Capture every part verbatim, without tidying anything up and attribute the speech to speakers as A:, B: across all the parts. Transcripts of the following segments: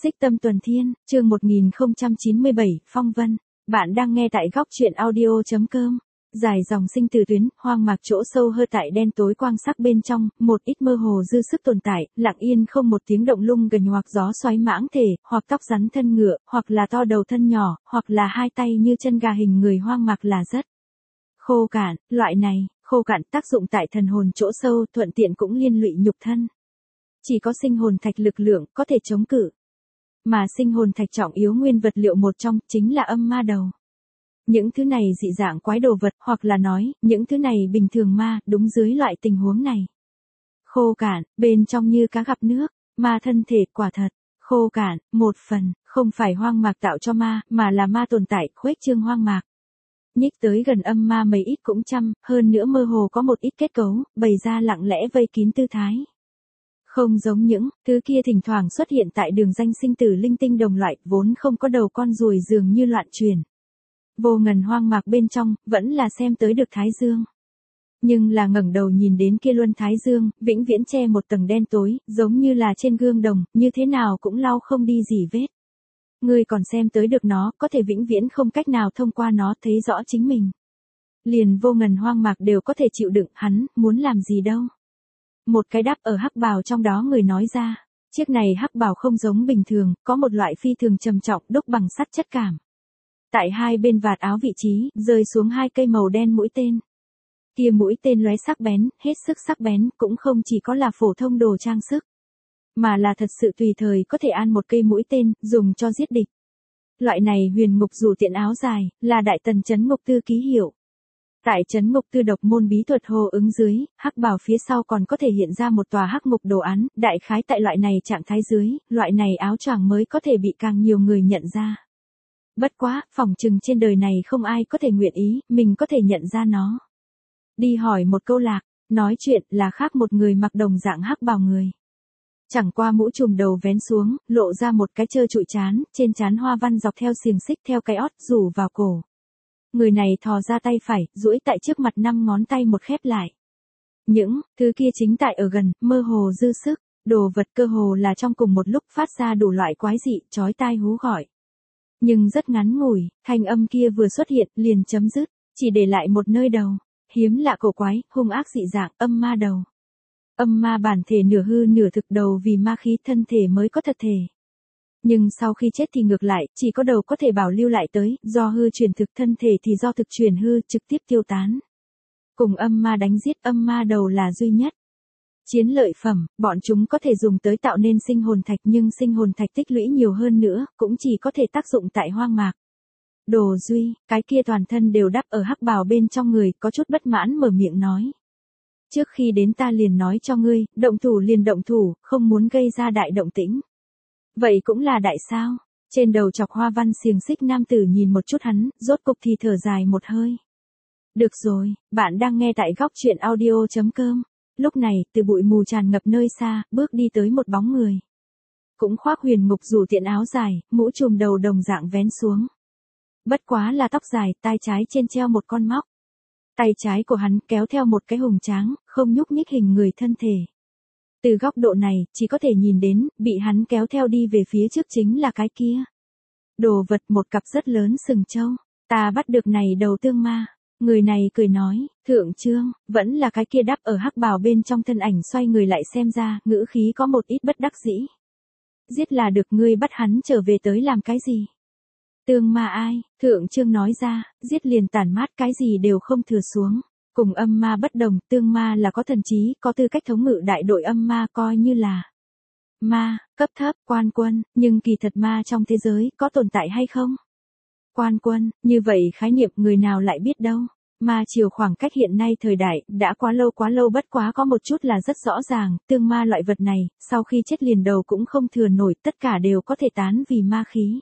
A: Xích Tâm Tuần Thiên, chương một nghìn không trăm chín mươi bảy, Phong Vân. Bạn đang nghe tại góc truyện audio.com. Dài dòng sinh từ tuyến, hoang mạc chỗ sâu hơ tại đen tối quang sắc bên trong, một ít mơ hồ dư sức tồn tại, lặng yên không một tiếng động lung gần hoặc gió xoáy mãng thể, hoặc tóc rắn thân ngựa, hoặc là to đầu thân nhỏ, hoặc là hai tay như chân gà hình người hoang mạc là rất khô cạn. Loại này, khô cạn tác dụng tại thần hồn chỗ sâu, thuận tiện cũng liên lụy nhục thân. Chỉ có sinh hồn thạch lực lượng có thể chống cự. Mà sinh hồn thạch trọng yếu nguyên vật liệu một trong chính là âm ma đầu. Những thứ này dị dạng quái đồ vật, hoặc là nói, những thứ này bình thường ma, đúng dưới loại tình huống này. Khô cạn, bên trong như cá gặp nước, ma thân thể quả thật, khô cạn, một phần, không phải hoang mạc tạo cho ma, mà là ma tồn tại, khuếch trương hoang mạc. Nhích tới gần âm ma mấy ít cũng chăm, hơn nữa mơ hồ có một ít kết cấu, bày ra lặng lẽ vây kín tư thái. Không giống những thứ kia thỉnh thoảng xuất hiện tại đường danh sinh tử linh tinh đồng loại, vốn không có đầu con ruồi dường như loạn truyền. Vô ngần hoang mạc bên trong, vẫn là xem tới được Thái Dương. Nhưng là ngẩng đầu nhìn đến kia luân Thái Dương, vĩnh viễn che một tầng đen tối, giống như là trên gương đồng, như thế nào cũng lau không đi gì vết. Người còn xem tới được nó, có thể vĩnh viễn không cách nào thông qua nó thấy rõ chính mình. Liền vô ngần hoang mạc đều có thể chịu đựng, hắn, muốn làm gì đâu. Một cái đắp ở hắc bào trong đó người nói ra, chiếc này hắc bào không giống bình thường, có một loại phi thường trầm trọng đúc bằng sắt chất cảm. Tại hai bên vạt áo vị trí, rơi xuống hai cây màu đen mũi tên. Kia mũi tên lóe sắc bén, hết sức sắc bén, cũng không chỉ có là phổ thông đồ trang sức, mà là thật sự tùy thời có thể an một cây mũi tên, dùng cho giết địch. Loại này huyền ngục dù tiện áo dài, là đại tần chấn ngục tư ký hiệu. Tại trấn ngục tư độc môn bí thuật hô ứng dưới, hắc bào phía sau còn có thể hiện ra một tòa hắc ngục đồ án, đại khái tại loại này trạng thái dưới, loại này áo choàng mới có thể bị càng nhiều người nhận ra. Bất quá, phỏng chừng trên đời này không ai có thể nguyện ý, mình có thể nhận ra nó. Đi hỏi một câu lạc, nói chuyện là khác một người mặc đồng dạng hắc bào người. Chẳng qua mũ trùm đầu vén xuống, lộ ra một cái trơ trụi trán, trên trán hoa văn dọc theo xiềng xích theo cái ót rủ vào cổ. Người này thò ra tay phải, duỗi tại trước mặt năm ngón tay một khép lại. Những thứ kia chính tại ở gần, mơ hồ dư sức, đồ vật cơ hồ là trong cùng một lúc phát ra đủ loại quái dị, chói tai hú gọi. Nhưng rất ngắn ngủi, thanh âm kia vừa xuất hiện, liền chấm dứt, chỉ để lại một nơi đầu, hiếm lạ cổ quái, hung ác dị dạng, âm ma đầu. Âm ma bản thể nửa hư nửa thực đầu vì ma khí thân thể mới có thật thể. Nhưng sau khi chết thì ngược lại, chỉ có đầu có thể bảo lưu lại tới, do hư chuyển thực thân thể thì do thực chuyển hư, trực tiếp tiêu tán. Cùng âm ma đánh giết, âm ma đầu là duy nhất. Chiến lợi phẩm, bọn chúng có thể dùng tới tạo nên sinh hồn thạch, nhưng sinh hồn thạch tích lũy nhiều hơn nữa, cũng chỉ có thể tác dụng tại hoang mạc. Đồ duy, cái kia toàn thân đều đắp ở hắc bào bên trong người, có chút bất mãn mở miệng nói. Trước khi đến ta liền nói cho ngươi, động thủ liền động thủ, không muốn gây ra đại động tĩnh. Vậy cũng là đại sao? Trên đầu chọc hoa văn xiềng xích nam tử nhìn một chút hắn, rốt cục thì thở dài một hơi. Được rồi, bạn đang nghe tại góc truyện audio.com. Lúc này, từ bụi mù tràn ngập nơi xa, bước đi tới một bóng người. Cũng khoác huyền ngục dù tiện áo dài, mũ trùm đầu đồng dạng vén xuống. Bất quá là tóc dài, tai trái trên treo một con móc. Tay trái của hắn kéo theo một cái hùng tráng, không nhúc nhích hình người thân thể. Từ góc độ này, chỉ có thể nhìn đến, bị hắn kéo theo đi về phía trước chính là cái kia. Đồ vật một cặp rất lớn sừng trâu. Ta bắt được này đầu tương ma. Người này cười nói, thượng trương, vẫn là cái kia đắp ở hắc bào bên trong thân ảnh xoay người lại xem ra, ngữ khí có một ít bất đắc dĩ. Giết là được, ngươi bắt hắn trở về tới làm cái gì? Tương ma ai? Thượng trương nói ra, giết liền tản mát, cái gì đều không thừa xuống. Cùng âm ma bất đồng, tương ma là có thần trí, có tư cách thống ngự đại đội âm ma, coi như là ma, cấp thấp, quan quân, nhưng kỳ thật ma trong thế giới, có tồn tại hay không? Quan quân, như vậy khái niệm người nào lại biết đâu. Ma chiều khoảng cách hiện nay thời đại, đã quá lâu quá lâu, bất quá có một chút là rất rõ ràng, tương ma loại vật này, sau khi chết liền đầu cũng không thừa nổi, tất cả đều có thể tán vì ma khí.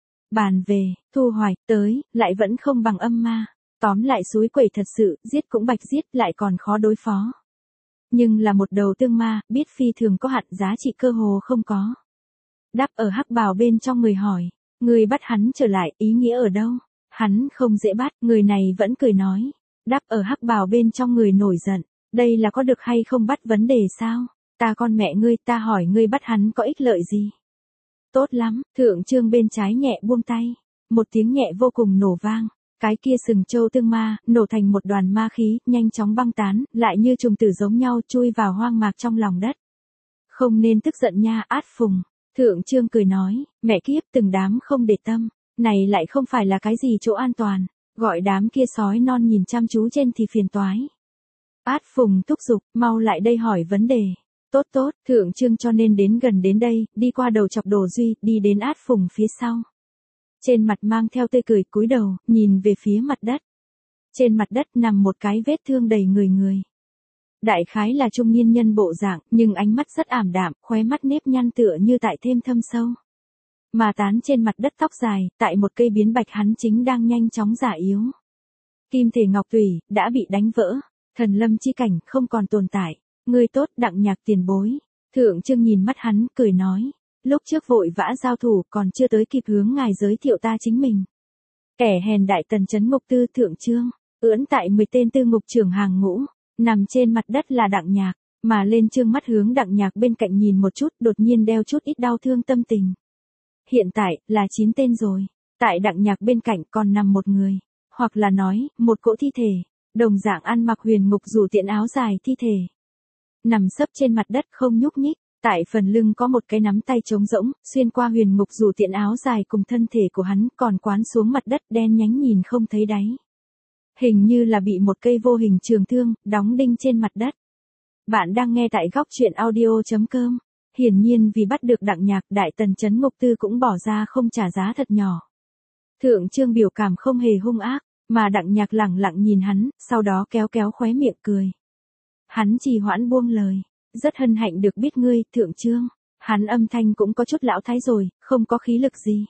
A: Bàn về, thu hoạch, tới, lại vẫn không bằng âm ma. Tóm lại suối quẩy thật sự, giết cũng bạch giết, lại còn khó đối phó. Nhưng là một đầu tương ma, biết phi thường có hạn, giá trị cơ hồ không có. Đắp ở hắc bào bên trong người hỏi, người bắt hắn trở lại, ý nghĩa ở đâu? Hắn không dễ bắt, người này vẫn cười nói. Đắp ở hắc bào bên trong người nổi giận, đây là có được hay không bắt vấn đề sao? Ta con mẹ ngươi, ta hỏi ngươi bắt hắn có ích lợi gì? Tốt lắm, thượng trương bên trái nhẹ buông tay. Một tiếng nhẹ vô cùng nổ vang. Cái kia sừng châu tương ma, nổ thành một đoàn ma khí, nhanh chóng băng tán, lại như trùng tử giống nhau chui vào hoang mạc trong lòng đất. Không nên tức giận nha, Át Phùng. Thượng trương cười nói, mẹ kiếp từng đám không để tâm. Này lại không phải là cái gì chỗ an toàn. Gọi đám kia sói non nhìn chăm chú trên thì phiền toái. Át Phùng thúc giục, mau lại đây hỏi vấn đề. Tốt tốt, thượng trương cho nên đến gần đến đây, đi qua đầu chọc Đồ Duy, đi đến Át Phùng phía sau. Trên mặt mang theo tươi cười, cúi đầu, nhìn về phía mặt đất. Trên mặt đất nằm một cái vết thương đầy người người. Đại khái là trung niên nhân bộ dạng, nhưng ánh mắt rất ảm đạm, khóe mắt nếp nhăn tựa như tại thêm thâm sâu. Mà tán trên mặt đất tóc dài, tại một cây biến bạch hắn chính đang nhanh chóng già yếu. Kim thể ngọc tùy, đã bị đánh vỡ. Thần lâm chi cảnh, không còn tồn tại. Ngươi tốt, Đặng Nhạc tiền bối. Thượng trương nhìn mắt hắn, cười nói. Lúc trước vội vã giao thủ, còn chưa tới kịp hướng ngài giới thiệu ta chính mình. Kẻ hèn đại tần chấn ngục tư thượng trương, ưỡn tại mười tên tư ngục trưởng hàng ngũ, nằm trên mặt đất là Đặng Nhạc, mà lên trương mắt hướng Đặng Nhạc bên cạnh nhìn một chút, đột nhiên đeo chút ít đau thương tâm tình. Hiện tại, là chín tên rồi. Tại Đặng Nhạc bên cạnh còn nằm một người. Hoặc là nói, một cỗ thi thể. Đồng dạng ăn mặc huyền ngục dù tiện áo dài thi thể. Nằm sấp trên mặt đất không nhúc nhích. Tại phần lưng có một cái nắm tay trống rỗng, xuyên qua huyền ngục dù tiện áo dài cùng thân thể của hắn còn quán xuống mặt đất đen nhánh nhìn không thấy đáy. Hình như là bị một cây vô hình trường thương, đóng đinh trên mặt đất. Bạn đang nghe tại góc truyện audio.com. Hiển nhiên vì bắt được Đặng Nhạc, đại tần chấn ngục tư cũng bỏ ra không trả giá thật nhỏ. Thượng trương biểu cảm không hề hung ác, mà Đặng Nhạc lẳng lặng nhìn hắn, sau đó kéo kéo khóe miệng cười. Hắn trì hoãn buông lời. Rất hân hạnh được biết ngươi, thượng trương. Hắn âm thanh cũng có chút lão thái rồi, không có khí lực gì.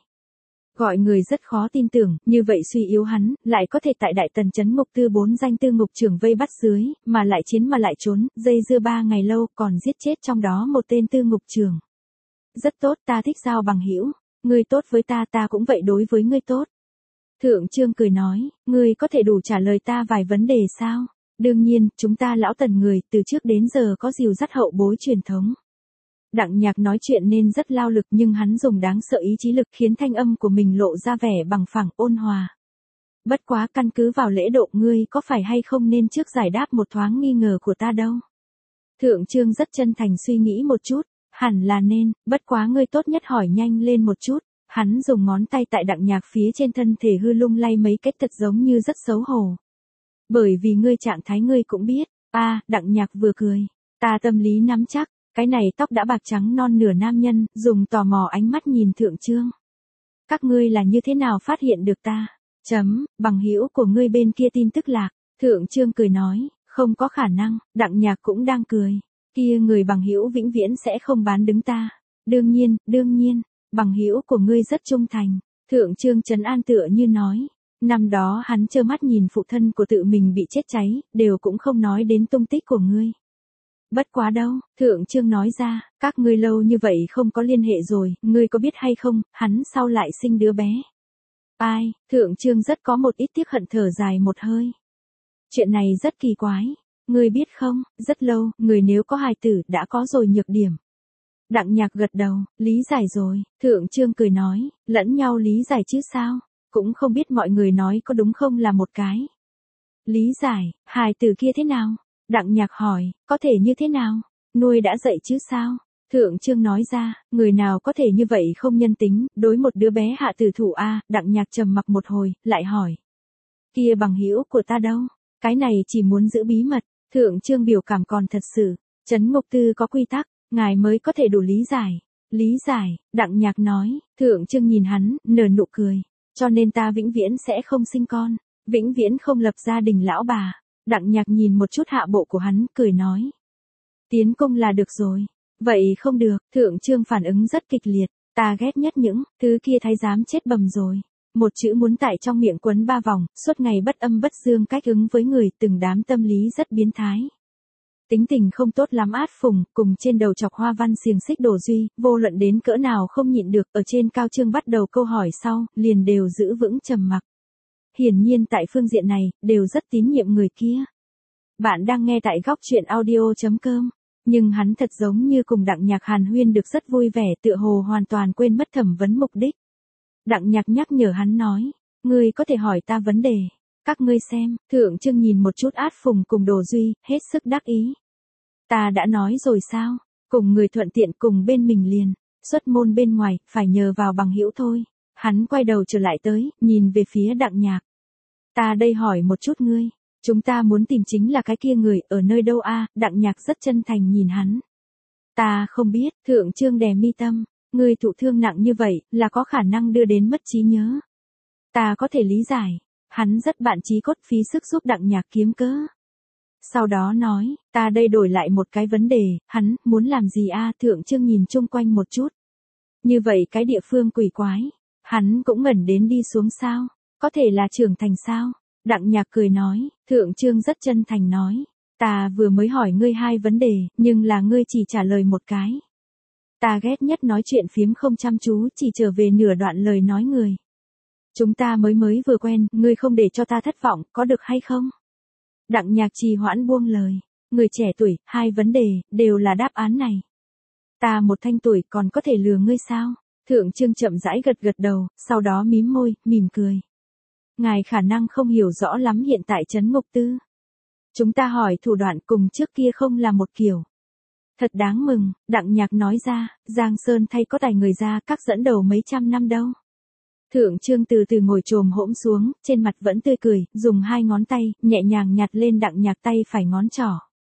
A: Gọi người rất khó tin tưởng, như vậy suy yếu hắn, lại có thể tại đại tần chấn ngục tư bốn danh tư ngục trưởng vây bắt dưới, mà lại chiến mà lại trốn, dây dưa ba ngày lâu còn giết chết trong đó một tên tư ngục trưởng. Rất tốt, ta thích giao bằng hữu. Ngươi tốt với ta, ta cũng vậy đối với ngươi tốt. Thượng trương cười nói, ngươi có thể đủ trả lời ta vài vấn đề sao? Đương nhiên, chúng ta lão tần người, từ trước đến giờ có dìu dắt hậu bối truyền thống. Đặng Nhạc nói chuyện nên rất lao lực nhưng hắn dùng đáng sợ ý chí lực khiến thanh âm của mình lộ ra vẻ bằng phẳng ôn hòa. Bất quá căn cứ vào lễ độ ngươi có phải hay không nên trước giải đáp một thoáng nghi ngờ của ta đâu. Thượng trương rất chân thành suy nghĩ một chút, hẳn là nên, bất quá ngươi tốt nhất hỏi nhanh lên một chút. Hắn dùng ngón tay tại Đặng Nhạc phía trên thân thể hư lung lay mấy cách thật giống như rất xấu hổ. Bởi vì ngươi trạng thái ngươi cũng biết, a à, Đặng Nhạc vừa cười, ta tâm lý nắm chắc, cái này tóc đã bạc trắng non nửa nam nhân, dùng tò mò ánh mắt nhìn thượng trương. Các ngươi là như thế nào phát hiện được ta? Chấm, bằng hữu của ngươi bên kia tin tức lạc, thượng trương cười nói, không có khả năng, Đặng Nhạc cũng đang cười, kia người bằng hữu vĩnh viễn sẽ không bán đứng ta. Đương nhiên, đương nhiên, bằng hữu của ngươi rất trung thành, thượng trương trấn an tựa như nói. Năm đó hắn trơ mắt nhìn phụ thân của tự mình bị chết cháy, đều cũng không nói đến tung tích của ngươi. Bất quá đâu, thượng trương nói ra, các ngươi lâu như vậy không có liên hệ rồi, ngươi có biết hay không, hắn sau lại sinh đứa bé. Ai, thượng trương rất có một ít tiếc hận thở dài một hơi. Chuyện này rất kỳ quái, ngươi biết không, rất lâu, người nếu có hài tử đã có rồi nhược điểm. Đặng Nhạc gật đầu, lý giải rồi, thượng trương cười nói, lẫn nhau lý giải chứ sao. Cũng không biết mọi người nói có đúng không là một cái. Lý giải, hài tử kia thế nào? Đặng Nhạc hỏi, có thể như thế nào? Nuôi đã dậy chứ sao? Thượng trương nói ra, người nào có thể như vậy không nhân tính, đối một đứa bé hạ tử thủ a. Đặng Nhạc trầm mặc một hồi, lại hỏi. Kia bằng hữu của ta đâu? Cái này chỉ muốn giữ bí mật. Thượng trương biểu cảm còn thật sự. Trấn ngục tư có quy tắc, ngài mới có thể đủ lý giải. Lý giải, Đặng Nhạc nói. Thượng trương nhìn hắn, nở nụ cười. Cho nên ta vĩnh viễn sẽ không sinh con, vĩnh viễn không lập gia đình lão bà. Đặng Nhạc nhìn một chút hạ bộ của hắn, cười nói. Tiến công là được rồi. Vậy không được, thượng trương phản ứng rất kịch liệt. Ta ghét nhất những thứ kia thái giám chết bầm rồi. Một chữ muốn tại trong miệng quấn ba vòng, suốt ngày bất âm bất dương cách ứng với người, từng đám tâm lý rất biến thái. Tính tình không tốt lắm Át Phùng, cùng trên đầu chọc hoa văn xiềng xích Đồ Duy, vô luận đến cỡ nào không nhịn được, ở trên cao trương bắt đầu câu hỏi sau, liền đều giữ vững trầm mặc. Hiển nhiên tại phương diện này, đều rất tín nhiệm người kia. Bạn đang nghe tại góc truyện audio.com. Nhưng hắn thật giống như cùng Đặng Nhạc hàn huyên được rất vui vẻ, tựa hồ hoàn toàn quên mất thẩm vấn mục đích. Đặng Nhạc nhắc nhở hắn nói, ngươi có thể hỏi ta vấn đề. Các ngươi xem, Thượng Trương nhìn một chút Át Phùng cùng Đồ Duy, hết sức đắc ý. Ta đã nói rồi sao, cùng người thuận tiện cùng bên mình liền, xuất môn bên ngoài, phải nhờ vào bằng hữu thôi. Hắn quay đầu trở lại tới, nhìn về phía Đặng Nhạc. Ta đây hỏi một chút ngươi, chúng ta muốn tìm chính là cái kia người ở nơi đâu a? Đặng Nhạc rất chân thành nhìn hắn. Ta không biết, Thượng Trương đè mi tâm, ngươi thụ thương nặng như vậy, là có khả năng đưa đến mất trí nhớ. Ta có thể lý giải, hắn rất bạn chí cốt phí sức giúp Đặng Nhạc kiếm cớ. Sau đó nói, ta đây đổi lại một cái vấn đề, hắn, muốn làm gì a? Thượng Trương nhìn chung quanh một chút. Như vậy cái địa phương quỷ quái, hắn cũng ngẩn đến đi xuống sao, có thể là trưởng thành sao? Đặng Nhạc cười nói, Thượng Trương rất chân thành nói, ta vừa mới hỏi ngươi hai vấn đề, nhưng là ngươi chỉ trả lời một cái. Ta ghét nhất nói chuyện phiếm không chăm chú, chỉ trở về nửa đoạn lời nói người. Chúng ta mới mới vừa quen, ngươi không để cho ta thất vọng, có được hay không? Đặng Nhạc trì hoãn buông lời, người trẻ tuổi, hai vấn đề, đều là đáp án này. Ta một thanh tuổi còn có thể lừa ngươi sao? Thượng Trương chậm rãi gật gật đầu, sau đó mím môi, mỉm cười. Ngài khả năng không hiểu rõ lắm hiện tại trấn Ngục Tư. Chúng ta hỏi thủ đoạn cùng trước kia không là một kiểu. Thật đáng mừng, Đặng Nhạc nói ra, Giang Sơn thay có tài người ra các dẫn đầu mấy trăm năm đâu. Thượng Trương từ từ ngồi trồm hỗn xuống, trên mặt vẫn tươi cười, dùng hai ngón tay, nhẹ nhàng nhặt lên Đặng Nhạc tay phải ngón trỏ.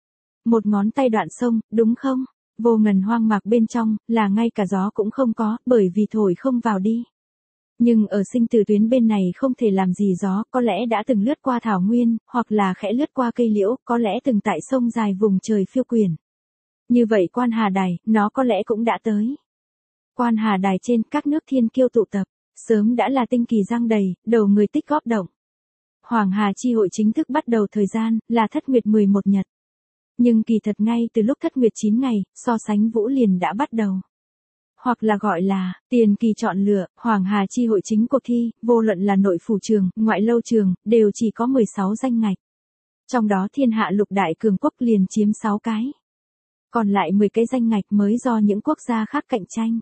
A: Một ngón tay đoạn sông, đúng không? Vô ngần hoang mạc bên trong, là ngay cả gió cũng không có, bởi vì thổi không vào đi. Nhưng ở sinh tử tuyến bên này không thể làm gì gió, có lẽ đã từng lướt qua thảo nguyên, hoặc là khẽ lướt qua cây liễu, có lẽ từng tại sông dài vùng trời phiêu quyển. Như vậy Quan Hà Đài, nó có lẽ cũng đã tới. Quan Hà Đài trên các nước thiên kiêu tụ tập, sớm đã là tinh kỳ giăng đầy, đầu người tích góp động. Hoàng Hà chi hội chính thức bắt đầu thời gian, là thất nguyệt mười một nhật. Nhưng kỳ thật ngay từ lúc thất nguyệt chín ngày, so sánh vũ liền đã bắt đầu. Hoặc là gọi là, tiền kỳ chọn lựa, Hoàng Hà chi hội chính cuộc thi, vô luận là nội phủ trường, ngoại lâu trường, đều chỉ có mười sáu danh ngạch. Trong đó thiên hạ lục đại cường quốc liền chiếm sáu cái. Còn lại mười cái danh ngạch mới do những quốc gia khác cạnh tranh.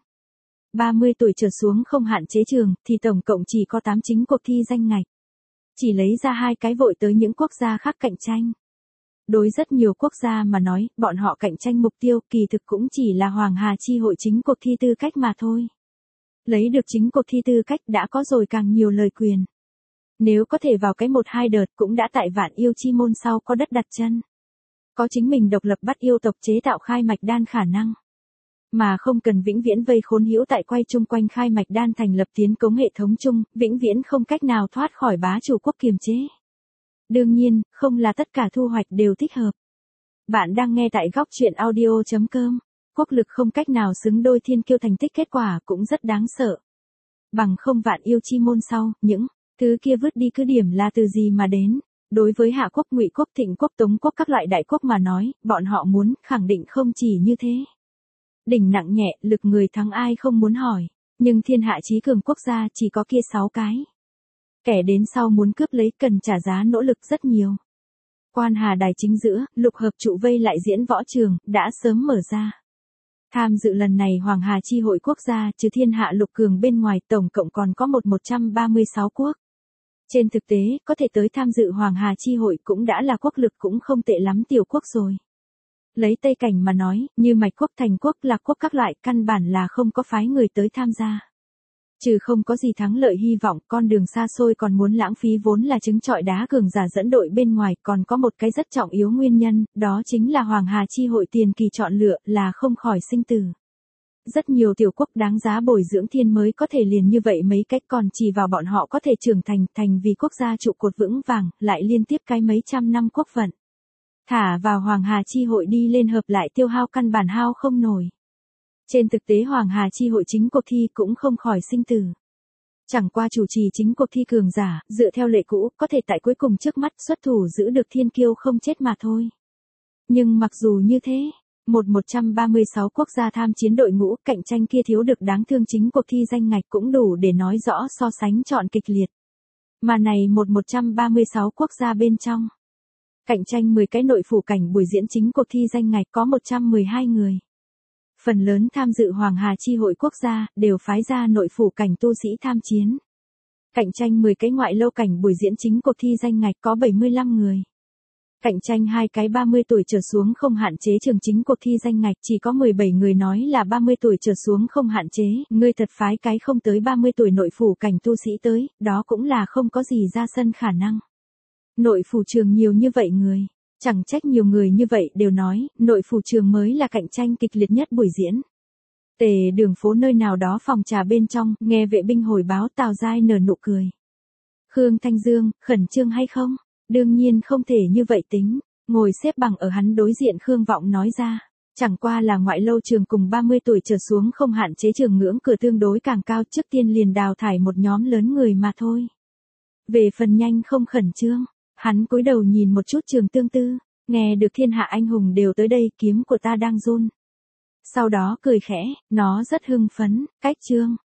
A: ba mươi tuổi trở xuống không hạn chế trường, thì tổng cộng chỉ có tám chính cuộc thi danh ngạch. Chỉ lấy ra hai cái vội tới những quốc gia khác cạnh tranh. Đối rất nhiều quốc gia mà nói, bọn họ cạnh tranh mục tiêu kỳ thực cũng chỉ là Hoàng Hà chi hội chính cuộc thi tư cách mà thôi. Lấy được chính cuộc thi tư cách đã có rồi càng nhiều lời quyền. Nếu có thể vào cái một hai đợt cũng đã tại Vạn Yêu chi môn sau có đất đặt chân. Có chính mình độc lập bắt yêu tộc chế tạo khai mạch đan khả năng. Mà không cần vĩnh viễn vây khốn hữu tại quay chung quanh khai mạch đan thành lập tiến cống hệ thống chung, vĩnh viễn không cách nào thoát khỏi bá chủ quốc kiềm chế. Đương nhiên, không là tất cả thu hoạch đều thích hợp. Bạn đang nghe tại góc truyện audio chấm com. Quốc lực không cách nào xứng đôi thiên kiêu thành tích kết quả cũng rất đáng sợ. Bằng không Vạn Yêu chi môn sau, những thứ kia vứt đi cứ điểm là từ gì mà đến. Đối với Hạ quốc, Ngụy quốc, Thịnh quốc, Tống quốc các loại đại quốc mà nói, bọn họ muốn khẳng định không chỉ như thế. Đỉnh nặng nhẹ, lực người thắng ai không muốn hỏi, nhưng thiên hạ chí cường quốc gia chỉ có kia sáu cái. Kẻ đến sau muốn cướp lấy cần trả giá nỗ lực rất nhiều. Quan Hà Đài chính giữa, lục hợp trụ vây lại diễn võ trường, đã sớm mở ra. Tham dự lần này Hoàng Hà chi hội quốc gia trừ thiên hạ lục cường bên ngoài tổng cộng còn có một một trăm ba mươi sáu quốc. Trên thực tế, có thể tới tham dự Hoàng Hà chi hội cũng đã là quốc lực cũng không tệ lắm tiểu quốc rồi. Lấy Tây Cảnh mà nói, như Mạch quốc, Thành quốc, Lạc quốc các loại, căn bản là không có phái người tới tham gia. Trừ không có gì thắng lợi hy vọng, con đường xa xôi còn muốn lãng phí vốn là trứng trọi đá cường giả dẫn đội bên ngoài, còn có một cái rất trọng yếu nguyên nhân, đó chính là Hoàng Hà chi hội tiền kỳ chọn lựa, là không khỏi sinh tử. Rất nhiều tiểu quốc đáng giá bồi dưỡng thiên mới có thể liền như vậy mấy cách, còn chỉ vào bọn họ có thể trưởng thành, thành vì quốc gia trụ cột vững vàng, lại liên tiếp cái mấy trăm năm quốc vận. Thả vào Hoàng Hà chi hội đi lên hợp lại tiêu hao căn bản hao không nổi. Trên thực tế Hoàng Hà chi hội chính cuộc thi cũng không khỏi sinh tử. Chẳng qua chủ trì chính cuộc thi cường giả, dựa theo lệ cũ, có thể tại cuối cùng trước mắt xuất thủ giữ được thiên kiêu không chết mà thôi. Nhưng mặc dù như thế, một một trăm ba mươi sáu quốc gia tham chiến đội ngũ, cạnh tranh kia thiếu được đáng thương chính cuộc thi danh ngạch cũng đủ để nói rõ so sánh chọn kịch liệt. Mà này một một trăm ba mươi sáu quốc gia bên trong. Cạnh tranh mười cái nội phủ cảnh buổi diễn chính cuộc thi danh ngạch có một trăm mười hai người. Phần lớn tham dự Hoàng Hà Chi hội quốc gia, đều phái ra nội phủ cảnh tu sĩ tham chiến. Cạnh tranh mười cái ngoại lâu cảnh buổi diễn chính cuộc thi danh ngạch có bảy mươi lăm người. Cạnh tranh hai cái ba mươi tuổi trở xuống không hạn chế trường chính cuộc thi danh ngạch chỉ có mười bảy người nói là ba mươi tuổi trở xuống không hạn chế, ngươi thật phái cái không tới ba mươi tuổi nội phủ cảnh tu sĩ tới, đó cũng là không có gì ra sân khả năng. Nội phủ trường nhiều như vậy người, chẳng trách nhiều người như vậy đều nói, nội phủ trường mới là cạnh tranh kịch liệt nhất buổi diễn. Tề đường phố nơi nào đó phòng trà bên trong, nghe vệ binh hồi báo Tào Giai nở nụ cười. Khương Thanh Dương, khẩn trương hay không? Đương nhiên không thể như vậy tính, ngồi xếp bằng ở hắn đối diện Khương Vọng nói ra. Chẳng qua là ngoại lâu trường cùng ba mươi tuổi trở xuống không hạn chế trường ngưỡng cửa tương đối càng cao, trước tiên liền đào thải một nhóm lớn người mà thôi. Về phần nhanh không khẩn trương, hắn cúi đầu nhìn một chút Trường Tương Tư, nghe được thiên hạ anh hùng đều tới đây, kiếm của ta đang run. Sau đó cười khẽ, nó rất hưng phấn, cách trương,